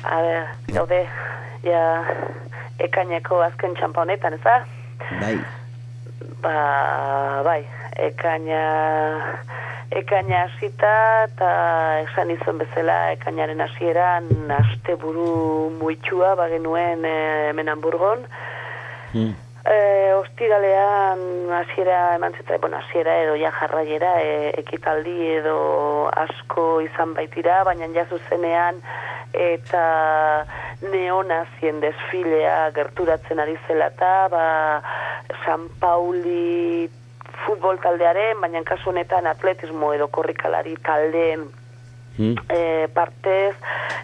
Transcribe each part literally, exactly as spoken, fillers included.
A ber, gaude, ja, ekaineko azken txampa honetan, ez da? Bai. Ba, bai, ekaina, ekaina hasita, eta esan izan bezala, ekainaren hasieran, asteburu muitxua, bagenuen e, hemen Hamburgon. Hmm. E, ostiralean hasiera eman zeta, bueno, hasiera edo ja jarraiera, e, ekitaldi edo asko izan baitira, baina ja zuzenean eta neonazien desfilea gerturatzen ari zela eta ba, San Pauli futbol taldearen, baina kasu honetan atletismo edo korrikalari taldeen Hmm. E, partez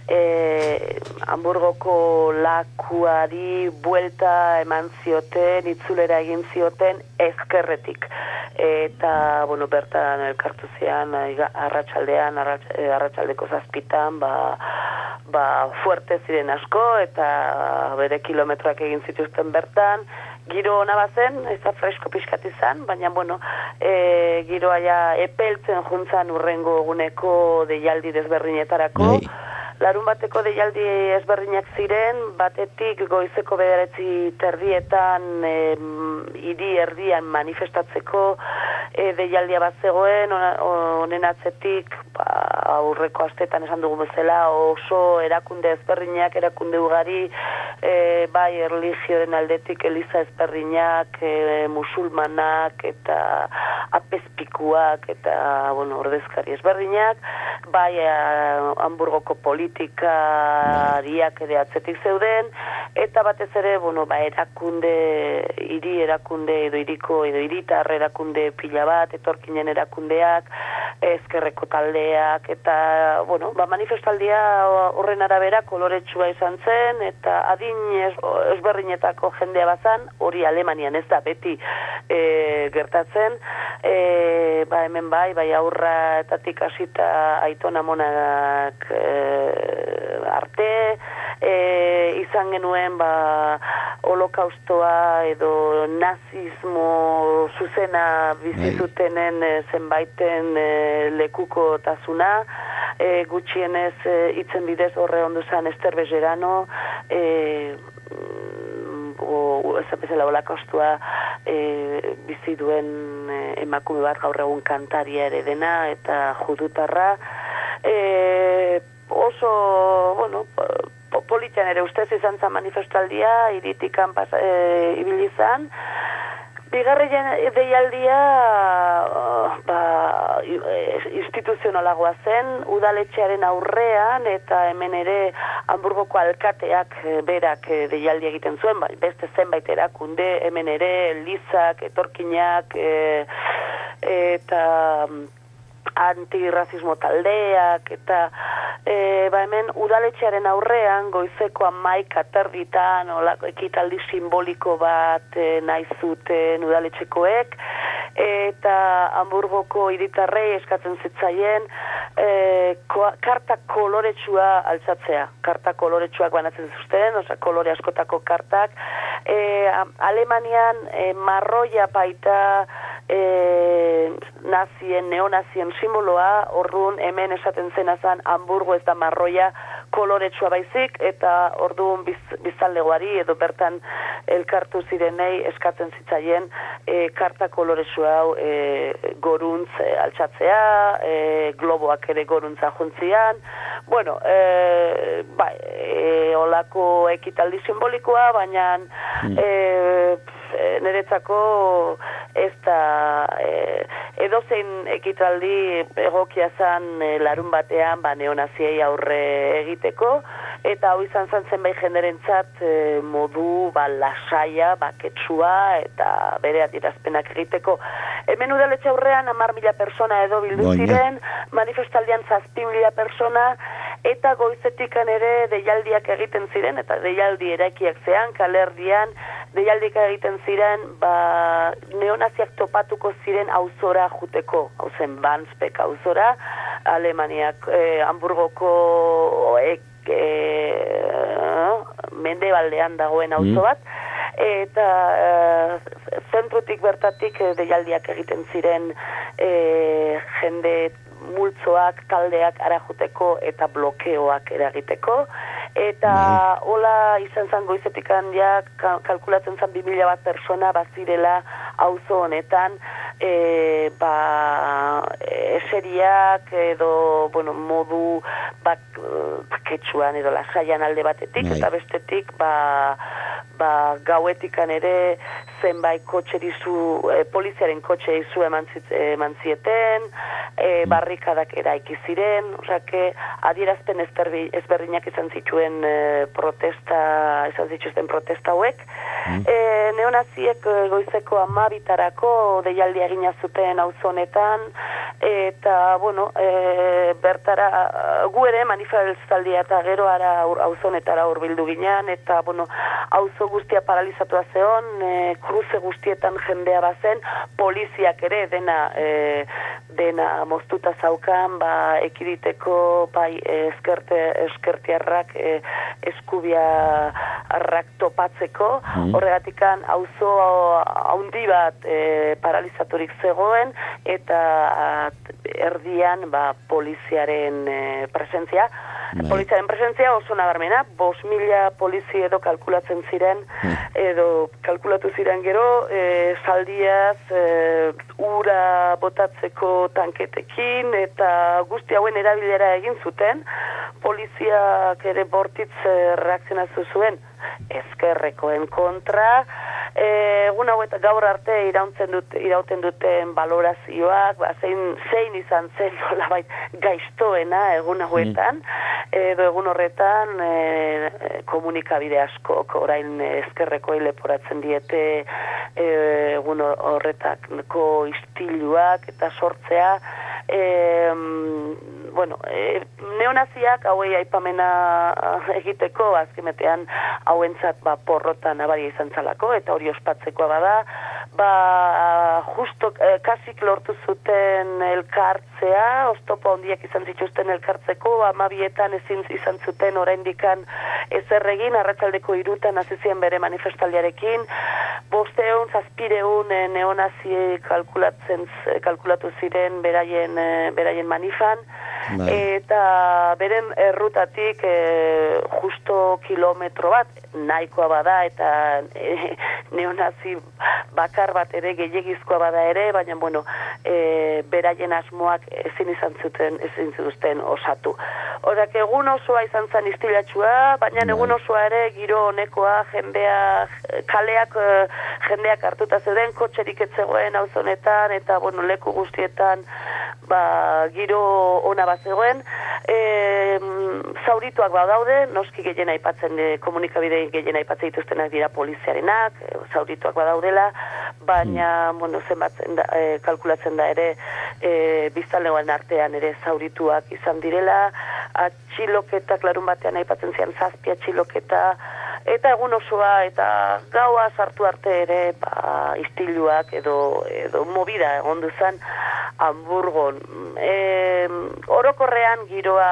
e, Hamburgoko lakuari buelta eman zioten, itzulera egin zioten ezkerretik eta, bueno, bertan elkartu zian arratsaldean, arratsaldeko zazpitan ba, ba fuerte ziren asko eta bere kilometroak egin zituzten bertan. Giro ona bazen, ez da fresko pixkat izan, baina, bueno, e, giroa ja epeltzen juntzan urrengo eguneko deialdi desberdinetarako. Bai. Larun bateko deialdi ezberdinak ziren, batetik goizeko bederatzi terdietan e, hiri erdian manifestatzeko e, deialdia bat zegoen, honen atzetik ba, aurreko astetan esan dugu bezala oso erakunde ezberdinak, erakunde ugari, e, bai erlijioen aldetik eliza ezberdinak, e, musulmanak eta apezpikuak eta, bueno, ordezkari ezberdinak, bai e, Hamburgoko politikariak ere atzetik zeuden, eta batez ere, bueno, ba, erakunde, hiri erakunde edo hiriko edo hiritar erakunde pila bat, etorkinen erakundeak, ezkerreko taldeak, eta, bueno, ba, manifestaldia horren arabera koloretsua izan zen, eta adin ezberdinetako jendea bazan, hori Alemanian ez da beti e, gertatzen, e, ba, hemen bai, bai aurra etatik hasita aitona monak e, arte, e, izan genuen ba, holokaustoa edo nazismo zuzena bizitutenen e, zenbaiten e, lekuko tasuna, e, gutxienez e, itzen bidez horre ondo zen Ester Bejerano, e, o ez bezala holokaustoa e, bizi duen e, emakume bat gaur egun kantaria ere dena eta judutarra, e, oso, bueno, politian ere ustez izan zen manifestaldia, iritikan e, ibili izan. Bigarren deialdia ba, instituzionalagoa zen, udaletxearen aurrean eta hemen ere Hamburgoko alkateak berak deialdia egiten zuen, ba, beste zenbait erakunde, hemen ere elizak, etorkinak e, eta antirrazismo taldeak eta e, ba hemen udaletxearen aurrean goizeko hamaika terditan olako ekitaldi simboliko bat e, nahi zuten udaletxekoek eta Hamburgoko hiritarrei eskatzen zitzaien e, ko, karta koloretsua altzatzea. Karta koloretsuak banatzen zuten, osea kolore askotako kartak. E, Alemanian e, marroia baita E, nazien, neonazien simboloa, orduan hemen esaten zena zan Hamburgo ez da marroia koloretsua baizik, eta orduan biz, bizaldegoari edo bertan elkartu zirenei eskatzen zitzaien e, karta koloretsua hau e, goruntz e, altxatzea, e, globoak ere goruntza juntzian, bueno, e, bai, e, olako ekitaldi simbolikoa, baina mm. e, niretzako ez da e, edozein ekitaldi egokia zan e, larun batean ba, neonaziei aurre egiteko, eta hau izan zen zenbait jenderentzat e, modu ba, lasaia, baketsua eta bere adierazpenak egiteko. Hemen udaletxe aurrean hamar mila persona edo bildu ziren, manifestaldian zazpi mila persona, eta goizetikan ere deialdiak egiten ziren, eta deialdi eraikiak zean, kalerdian, deialdik egiten ziren, ba, neonaziak topatuko ziren auzora juteko, hau zen Banspek auzora, Alemaniak, eh, Hamburgoko ek, eh, mendebaldean dagoen auzo bat, eta eh, zentrutik bertatik eh, deialdiak egiten ziren eh, jende multzoak, taldeak ara juteko eta blokeoak eragiteko, eta hola izan zan goizetikan ja kalkulatzen zan bi mila bat persona bazirela auzo honetan, e, ba, eseriak edo, bueno, modu bak, ketxuan edo lasaian alde batetik, Nei. Eta bestetik, ba, ba, gauetikan ere zenbait kotxerizu, e, poliziaren kotxe izu eman, eman zieten, e, barrikadak eraiki ziren, osake, adierazpen ezberdinak izan zituen e, protesta, izan zituzten protesta hauek. Mm. E, neonaziek goizeko amabitarako deialdi egina zuten auzonetan, eta, bueno, e, bertara, gu ere manifestaldia eta gero ara auzonetara hurbildu ginean, eta, bueno, auzo guztia paralizatua zeon, e, kruze guztietan jendea bazen, poliziak ere dena e, dena moztuta zaukan, ba, ekiditeko bai eskerte, eskertiarrak e, eskubiarrak topatzeko, mm. horregatikan auzo haundi bat e, paralizaturik zegoen, eta erdian ba, poliziaren e, presentzia, Bai. Poliziaren presentzia oso nabarmena, bost mila polizi edo kalkulatzen ziren, edo kalkulatu ziren gero, e, zaldiaz, e, ura botatzeko tanketekin, eta guzti hauen erabilera egin zuten, poliziak ere bortitz reakzionatu zuen, ezkerrekoen kontra, egun hau eta gaur arte irauten, dut, irauten duten balorazioak, ba, zein, zein izan zen nolabait gaiztoena egun hauetan, mm. edo egun horretan e, komunikabide asko, orain ezkerrekoei leporatzen diete e, egun horretako istiluak eta sortzea, e, bueno, e, neonaziak hauei aipamena egiteko, azkenetean hauentzat ba, porrota nabaria izan zalako, eta hori ospatzekoa bada, ba, justo eh, kasik lortu zuten elkartzea, oztopo handiak izan zituzten elkartzeko, amabietan ezin izan zuten oraindikan ezer egin, arratsaldeko hirutan hasi ziren bere manifestaldiarekin, bosteun, zazpireun eh, neonazi kalkulatzen, kalkulatu ziren beraien, eh, beraien manifan, Bai. Eta beren errutatik e, justo kilometro bat nahikoa bada eta e, neonazi bakar bat ere gehiagizkoa bada ere, baina bueno, e, beraien asmoak ezin izan zuten, ezin zuten osatu. Horak egun osoa izan zen istilatxua, baina Bai. Egun osoa ere giro honekoa, jendea, kaleak jendeak hartuta zeuden, kotxerik ez zegoen auzonetan, eta bueno, leku guztietan ba, giro ona bat zegoen, e, zaurituak badaude, noski gehien aipatzen, de, komunikabide gehien aipatzen dituztenak dira poliziarenak, e, zaurituak badaudela, baina, mm. bueno, zenbatzen da, e, kalkulatzen da ere, e, biztanlegoen artean ere zaurituak izan direla, atxiloketak larun batean aipatzen zian zazpi atxiloketa, eta egun osoa eta gaua sartu arte ere ba, istiluak edo, edo movida egon duzan Hamburgon. E, orokorrean giroa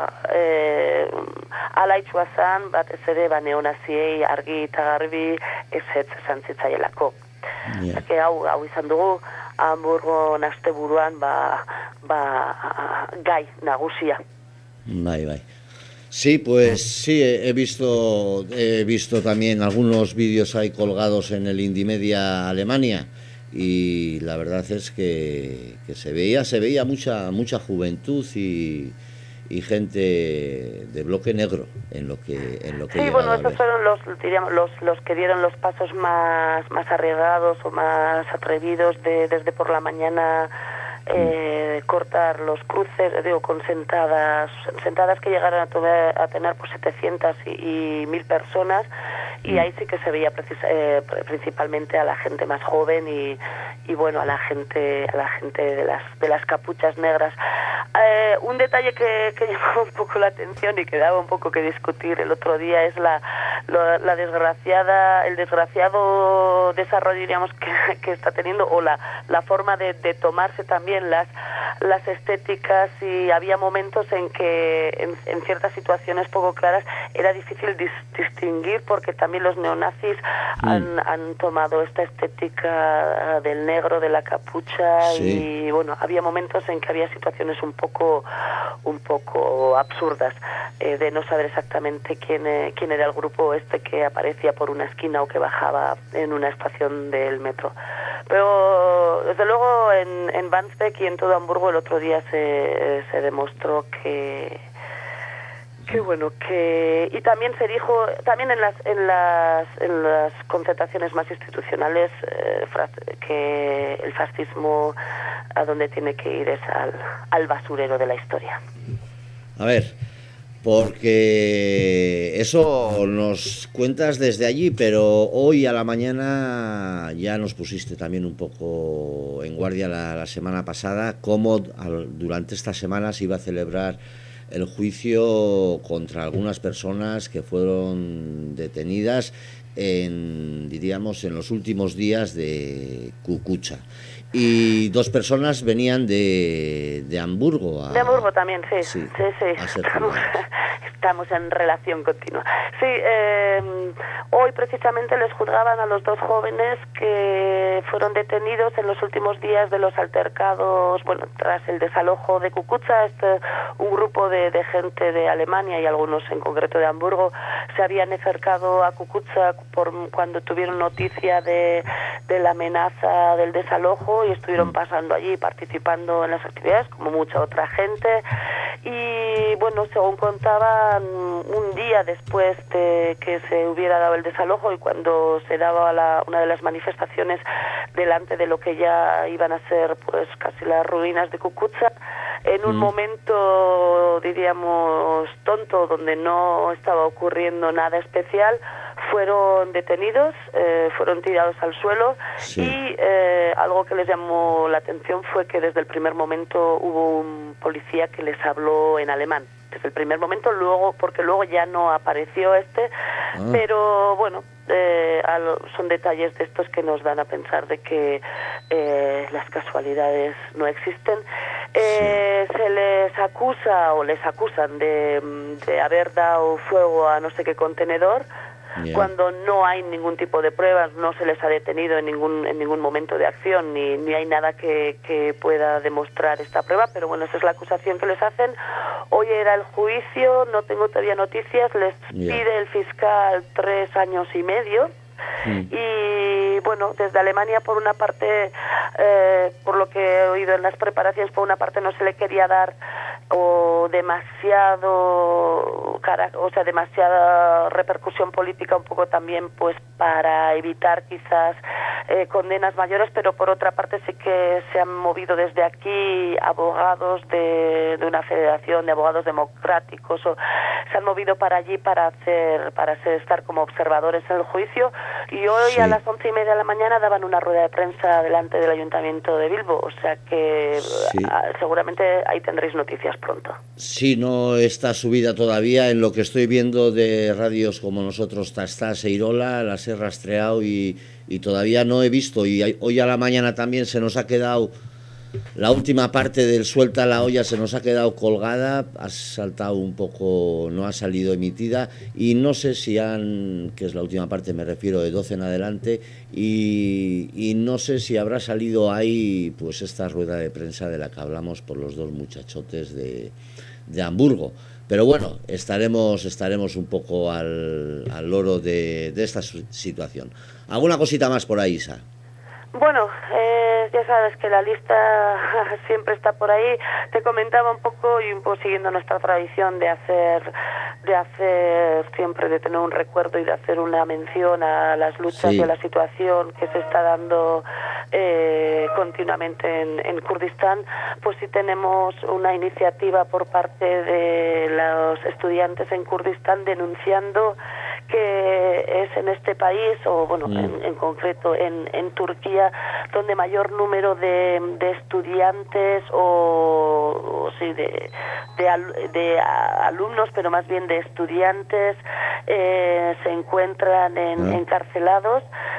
e, alaitxua zan, batez ere ba, neonaziei argi eta garbi ezetz esan zitzaielako. Yeah. Hau, hau izan dugu Hamburgon asteburuan ba, ba, gai nagusia. Bai, bai. Sí, pues sí, he visto, he visto también algunos vídeos ahí colgados en el Indymedia Alemania y la verdad es que, que se veía, se veía mucha, mucha juventud y, y gente de bloque negro en lo que, en lo que sí, bueno, estos fueron los, diríamos, los, los que dieron los pasos más, más arriesgados o más atrevidos de, desde por la mañana. Eh, cortar los cruces, digo, con sentadas, sentadas que llegaron a, tomer, a tener pues setecientas y, y mil personas, y ahí sí que se veía precis, eh, principalmente a la gente más joven y, y bueno, a la gente, a la gente de las, de las capuchas negras. Eh, un detalle que, que llamó un poco la atención y que daba un poco que discutir el otro día es la, la, la desgraciada, el desgraciado desarrollo, diríamos, que, que está teniendo, o la, la forma de, de tomarse también las, las estéticas, y había momentos en que en, en ciertas situaciones poco claras era difícil dis, distinguir, porque también los neonazis mm. han, han tomado esta estética del negro, de la capucha, sí. Y bueno, había momentos en que había situaciones un poco poco un poco absurdas, eh, de no saber exactamente quién, eh, quién era el grupo este que aparecía por una esquina o que bajaba en una estación del metro. Pero desde luego en, en Wandsbek y en todo Hamburgo el otro día se, se demostró que que bueno, que y también se dijo, también en las en las en las concentraciones más institucionales, eh, que el fascismo a donde tiene que ir es al, al basurero de la historia. A ver, porque eso nos cuentas desde allí, pero hoy a la mañana ya nos pusiste también un poco en guardia la, la semana pasada, cómo al, durante esta semana se iba a celebrar el juicio contra algunas personas que fueron detenidas en, diríamos, en los últimos días de Kukucha. Y dos personas venían de, de Hamburgo. A, de Hamburgo también, sí. Sí, sí, sí. Estamos, estamos en relación continua. Sí, eh, hoy precisamente les juzgaban a los dos jóvenes que fueron detenidos en los últimos días de los altercados, bueno, tras el desalojo de Kukucha. Este, un grupo de, de gente de Alemania y algunos en concreto de Hamburgo se habían acercado a Kukucha por, cuando tuvieron noticia de, de la amenaza del desalojo, y estuvieron pasando allí, participando en las actividades como mucha otra gente. Y bueno, según contaban, un día después de que se hubiera dado el desalojo y cuando se daba la, una de las manifestaciones delante de lo que ya iban a ser pues casi las ruinas de Kukucha, en un mm. momento, diríamos, tonto, donde no estaba ocurriendo nada especial, fueron detenidos, eh, fueron tirados al suelo. Sí. Y eh, algo que les llamó la atención fue que desde el primer momento hubo un policía que les habló en alemán. Desde el primer momento, luego porque luego ya no apareció este, ah. pero bueno, eh, son detalles de estos que nos dan a pensar de que eh, las casualidades no existen. Eh, sí. Se les acusa o les acusan de, de haber dado fuego a no sé qué contenedor. Yeah. Cuando no hay ningún tipo de pruebas, no se les ha detenido en ningún en ningún momento de acción, ni, ni hay nada que, que pueda demostrar esta prueba, pero bueno, esa es la acusación que les hacen. Hoy era el juicio, no tengo todavía noticias, les yeah. pide el fiscal tres años y medio. Mm. Y bueno, desde Alemania, por una parte, eh, por lo que he oído en las preparaciones, por una parte no se le quería dar o demasiado o sea demasiada repercusión política, un poco también pues para evitar quizás eh, condenas mayores, pero por otra parte sí que se han movido desde aquí abogados de, de una federación de abogados democráticos, o se han movido para allí para hacer para hacer, estar como observadores en el juicio, y hoy sí. a las once y media de la mañana daban una rueda de prensa delante del Ayuntamiento de Bilbo, o sea que sí. seguramente ahí tendréis noticias pronto. Sí, no está subida todavía. En lo que estoy viendo de radios como nosotros, Tastá, Seirola, las he rastreado y, y todavía no he visto. Y hoy a la mañana también se nos ha quedado la última parte del Suelta la olla, se nos ha quedado colgada, ha saltado un poco, no ha salido emitida, y no sé si han, que es la última parte, me refiero de doce en adelante, y, y no sé si habrá salido ahí pues esta rueda de prensa de la que hablamos por los dos muchachotes de, de Hamburgo. Pero bueno, estaremos estaremos un poco al, al loro de, de esta situación. ¿Alguna cosita más por ahí, Isa? Bueno, eh, ya sabes que la lista siempre está por ahí. Te comentaba un poco, y un poco siguiendo nuestra tradición de hacer, de hacer siempre, de tener un recuerdo y de hacer una mención a las luchas sí. y a la situación que se está dando eh, continuamente en, en Kurdistán, pues sí tenemos una iniciativa por parte de los estudiantes en Kurdistán denunciando que es en este país, o bueno, mm. en, en concreto en, en Turquía, donde mayor número de, de estudiantes o, o sí, de, de, al, de alumnos, pero más bien de estudiantes, eh, se encuentran en, mm. encarcelados.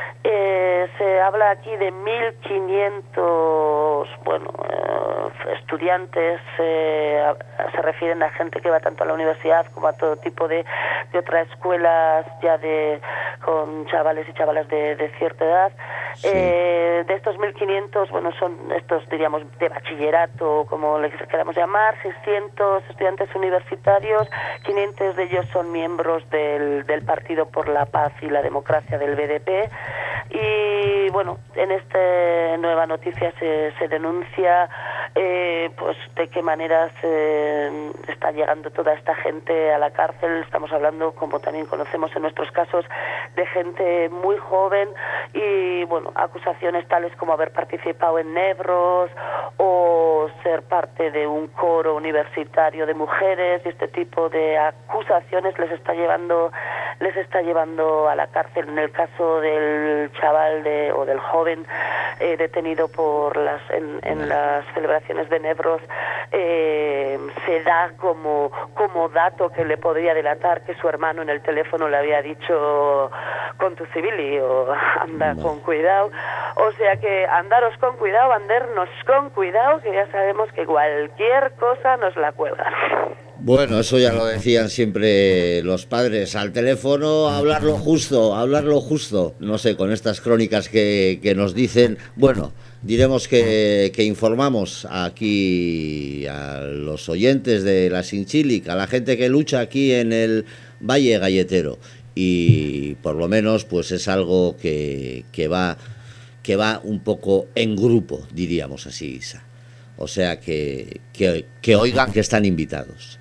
Eh, se habla aquí de mil quinientos, bueno, eh, estudiantes, eh, a, se refieren a gente que va tanto a la universidad como a todo tipo de, de otras escuelas ya de con chavales y chavalas de, de cierta edad. Sí. Eh, de estos mil quinientos, bueno, son estos, diríamos, de bachillerato, como les queramos llamar, seiscientos estudiantes universitarios, quinientos de ellos son miembros del, del Partido por la Paz y la Democracia del B D P. Y bueno, en esta nueva noticia se, se denuncia eh, pues de qué manera se está llegando toda esta gente a la cárcel. Estamos hablando, como también conocemos en nuestros casos, de gente muy joven y bueno, acusaciones tales como haber participado en Nevros o ser parte de un coro universitario de mujeres, y este tipo de acusaciones les está llevando les está llevando a la cárcel. En el caso del chaval de, o del joven eh, detenido por las en, en las celebraciones de Nevros, eh, se da como como dato que le podría delatar que su hermano en el teléfono le había dicho con tu civili o anda no. con cuidado. O sea que andaros con cuidado, andarnos con cuidado, que ya sabemos que cualquier cosa nos la cuelgan. Bueno, eso ya lo decían siempre los padres, al teléfono hablarlo justo, hablarlo justo. No sé, con estas crónicas que, que nos dicen, bueno, diremos que, que informamos aquí a los oyentes de la Sinchílic, a la gente que lucha aquí en el Valle Galletero, y por lo menos pues es algo que, que va que va un poco en grupo, diríamos así, Isa. O sea que, que, que oigan que están invitados.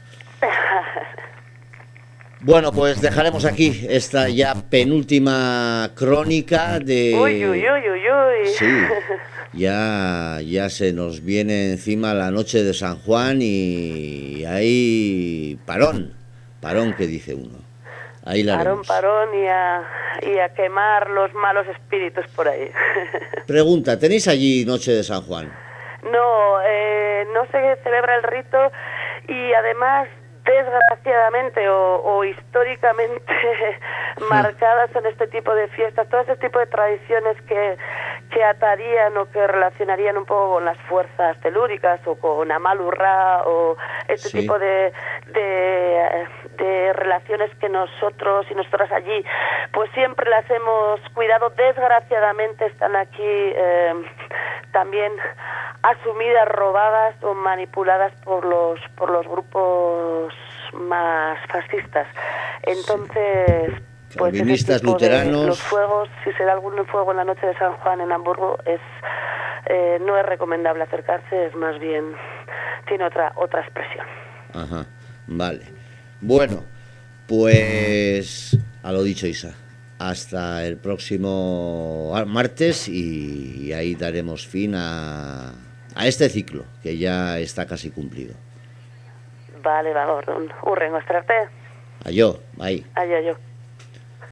Bueno, pues dejaremos aquí esta ya penúltima crónica de... Uy, uy, uy, uy, uy. Sí, ya, ya se nos viene encima la noche de San Juan y hay parón, parón que dice uno. Ahí la parón, haremos. parón y a, y a quemar los malos espíritus por ahí. Pregunta, ¿tenéis allí noche de San Juan? No, eh, no se celebra el rito y además, desgraciadamente o, o históricamente marcadas en este tipo de fiestas, todo este tipo de tradiciones que, que atarían o que relacionarían un poco con las fuerzas telúricas o con Amalurra o este sí. tipo de, de, de relaciones que nosotros y nosotras allí pues siempre las hemos cuidado. Desgraciadamente están aquí eh, también asumidas, robadas o manipuladas por los por los grupos más fascistas. Entonces, sí. pues Calvinistas, luteranos. Los fuegos, si se da algún fuego en la noche de San Juan en Hamburgo, es eh, no es recomendable acercarse, es más bien tiene otra otra expresión. Ajá, vale. Bueno, pues a lo dicho, Isa. Hasta el próximo martes y ahí daremos fin a, a este ciclo que ya está casi cumplido. Vale, va, un urrengo estarte. Ayo, bye. Ayo, ayo.